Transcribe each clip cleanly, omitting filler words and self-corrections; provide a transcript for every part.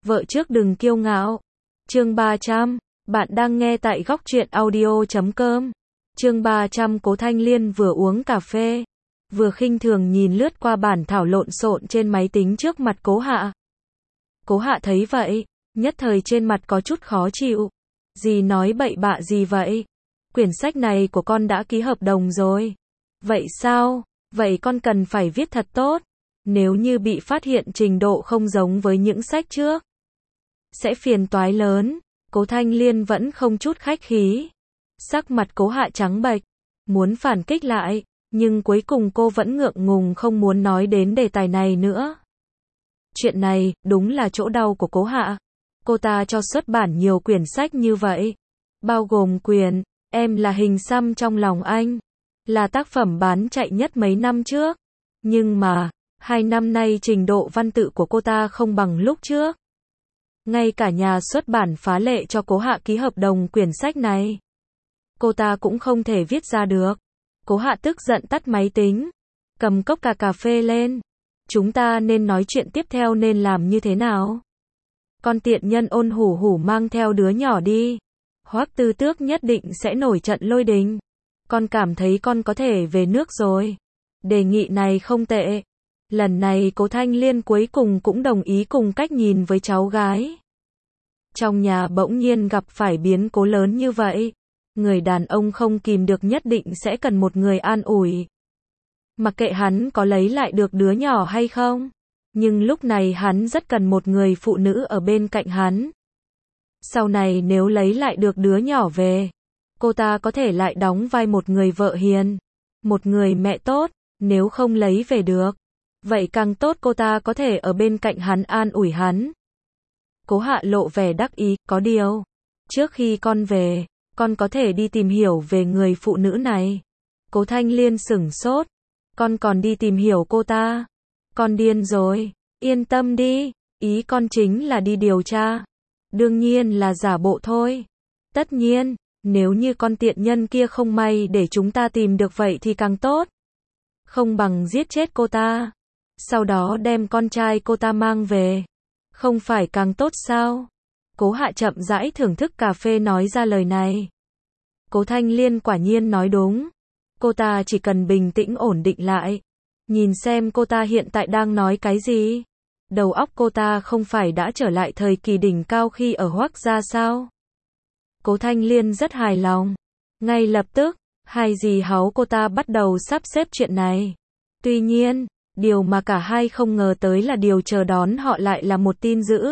Vợ trước đừng kiêu ngạo. Chương 300. Bạn đang nghe tại góc truyện audio.com. Chương 300. Cố Thanh Liên vừa uống cà phê, vừa khinh thường nhìn lướt qua bản thảo lộn xộn trên máy tính trước mặt Cố Hạ. Cố Hạ thấy vậy, nhất thời trên mặt có chút khó chịu. Dì nói bậy bạ gì vậy? Quyển sách này của con đã ký hợp đồng rồi. Vậy sao? Vậy con cần phải viết thật tốt. Nếu như bị phát hiện trình độ không giống với những sách trước, sẽ phiền toái lớn. Cố Thanh Liên vẫn không chút khách khí. Sắc mặt Cố Hạ trắng bệch, muốn phản kích lại, nhưng cuối cùng cô vẫn ngượng ngùng không muốn nói đến đề tài này nữa. Chuyện này, đúng là chỗ đau của Cố Hạ. Cô ta cho xuất bản nhiều quyển sách như vậy, bao gồm quyển Em là hình xăm trong lòng anh, là tác phẩm bán chạy nhất mấy năm trước. Nhưng mà, 2 năm nay trình độ văn tự của cô ta không bằng lúc trước. Ngay cả nhà xuất bản phá lệ cho Cố Hạ ký hợp đồng quyển sách này, cô ta cũng không thể viết ra được. Cố Hạ tức giận tắt máy tính, cầm cốc cà phê lên. Chúng ta nên nói chuyện tiếp theo nên làm như thế nào? Con tiện nhân ôn hủ hủ mang theo đứa nhỏ đi. Hoắc Tư Tước nhất định sẽ nổi trận lôi đình. Con cảm thấy con có thể về nước rồi. Đề nghị này không tệ. Lần này Cố Thanh Liên cuối cùng cũng đồng ý cùng cách nhìn với cháu gái. Trong nhà bỗng nhiên gặp phải biến cố lớn như vậy, người đàn ông không kìm được nhất định sẽ cần một người an ủi. Mặc kệ hắn có lấy lại được đứa nhỏ hay không, nhưng lúc này hắn rất cần một người phụ nữ ở bên cạnh hắn. Sau này nếu lấy lại được đứa nhỏ về, cô ta có thể lại đóng vai một người vợ hiền, một người mẹ tốt. Nếu không lấy về được, vậy càng tốt, cô ta có thể ở bên cạnh hắn an ủi hắn. Cố Hạ lộ vẻ đắc ý, có điều, trước khi con về, con có thể đi tìm hiểu về người phụ nữ này. Cố Thanh Liên sửng sốt, con còn đi tìm hiểu cô ta? Con điên rồi, yên tâm đi, ý con chính là đi điều tra. Đương nhiên là giả bộ thôi. Tất nhiên, nếu như con tiện nhân kia không may để chúng ta tìm được vậy thì càng tốt. Không bằng giết chết cô ta, sau đó đem con trai cô ta mang về, không phải càng tốt sao? Cố Hạ chậm rãi thưởng thức cà phê nói ra lời này. Cố Thanh Liên quả nhiên nói đúng. Cô ta chỉ cần bình tĩnh ổn định lại, nhìn xem cô ta hiện tại đang nói cái gì. Đầu óc cô ta không phải đã trở lại thời kỳ đỉnh cao khi ở Hoắc gia sao? Cố Thanh Liên rất hài lòng. Ngay lập tức, hai dì háu cô ta bắt đầu sắp xếp chuyện này. Tuy nhiên, điều mà cả hai không ngờ tới là điều chờ đón họ lại là một tin dữ.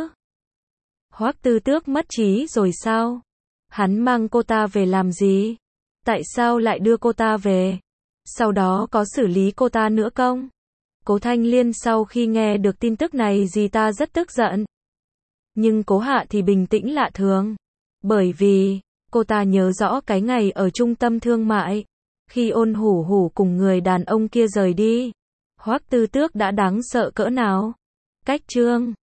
Hoắc Tư Tước mất trí rồi sao? Hắn mang cô ta về làm gì? Tại sao lại đưa cô ta về? Sau đó có xử lý cô ta nữa không? Cố Thanh Liên sau khi nghe được tin tức này dì ta rất tức giận. Nhưng Cố Hạ thì bình tĩnh lạ thường. Bởi vì, cô ta nhớ rõ cái ngày ở trung tâm thương mại, khi ôn hủ hủ cùng người đàn ông kia rời đi. Hoắc Tư Tước đã đáng sợ cỡ nào? Cách chương